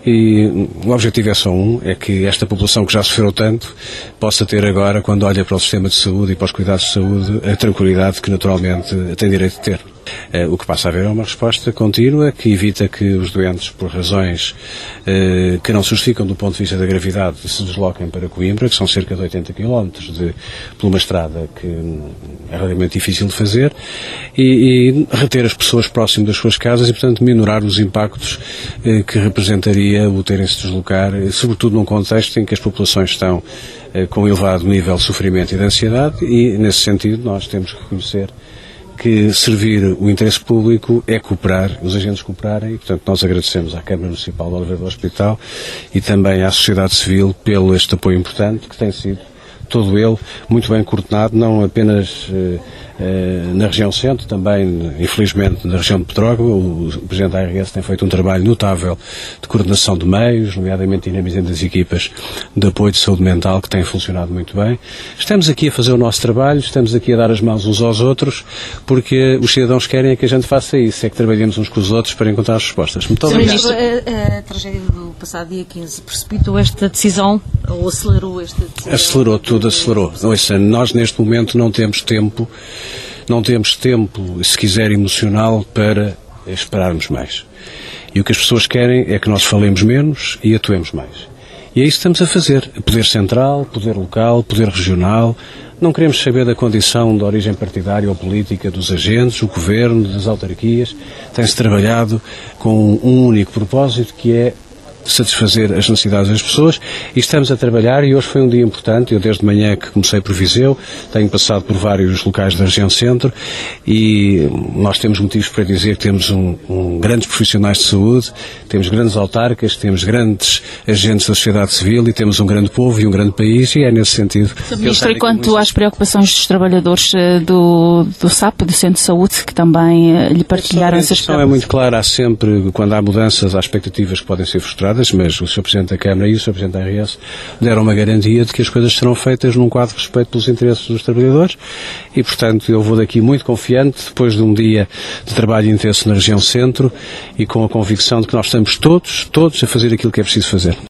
E o objetivo é só um, é que esta população que já sofreu tanto possa ter agora, quando olha para o sistema de saúde e para os cuidados de saúde, a tranquilidade que naturalmente tem direito de ter. O que passa a haver é uma resposta contínua que evita que os doentes, por razões que não se justificam do ponto de vista da gravidade, se desloquem para Coimbra, que são cerca de 80 km por uma estrada que é relativamente difícil de fazer, e reter as pessoas próximas das suas casas e, portanto, minorar os impactos que representaria o terem-se de deslocar, sobretudo num contexto em que as populações estão com elevado nível de sofrimento e de ansiedade, e, nesse sentido, nós temos que reconhecer que servir o interesse público é cooperar, os agentes cooperarem, e, portanto, nós agradecemos à Câmara Municipal de Oliveira do Hospital e também à sociedade civil pelo este apoio importante, que tem sido todo ele muito bem coordenado, não apenas na região centro, também, infelizmente, na região de Pedrógão. O Presidente da ARS tem feito um trabalho notável de coordenação de meios, nomeadamente dinamizando as equipas de apoio de saúde mental, que têm funcionado muito bem. Estamos aqui a fazer o nosso trabalho, estamos aqui a dar as mãos uns aos outros, porque os cidadãos querem é que a gente faça isso, é que trabalhemos uns com os outros para encontrar as respostas. Muito obrigado. A tragédia do passado dia 15 precipitou esta decisão, ou acelerou esta decisão? Acelerou, tudo acelerou. Ouça, nós neste momento não temos tempo, se quiser, emocional para esperarmos mais. E o que as pessoas querem é que nós falemos menos e atuemos mais. E é isso que estamos a fazer. Poder central, poder local, poder regional. Não queremos saber da condição de origem partidária ou política dos agentes, o governo, das autarquias. Tem-se trabalhado com um único propósito, que é satisfazer as necessidades das pessoas, e estamos a trabalhar, e hoje foi um dia importante. Eu desde manhã que comecei por Viseu, tenho passado por vários locais da região centro, e nós temos motivos para dizer que temos grandes profissionais de saúde, temos grandes autarcas, temos grandes agentes da sociedade civil, e temos um grande povo e um grande país, e é nesse sentido. Sr. Ministro, e quanto às preocupações dos trabalhadores do SAP, do Centro de Saúde, que também lhe partilharam essas preocupações? É muito clara, há sempre, quando há mudanças, há expectativas que podem ser frustradas, mas o Sr. Presidente da Câmara e o Sr. Presidente da ARS deram uma garantia de que as coisas serão feitas num quadro de respeito pelos interesses dos trabalhadores, e, portanto, eu vou daqui muito confiante, depois de um dia de trabalho intenso na região centro, e com a convicção de que nós estamos todos a fazer aquilo que é preciso fazer.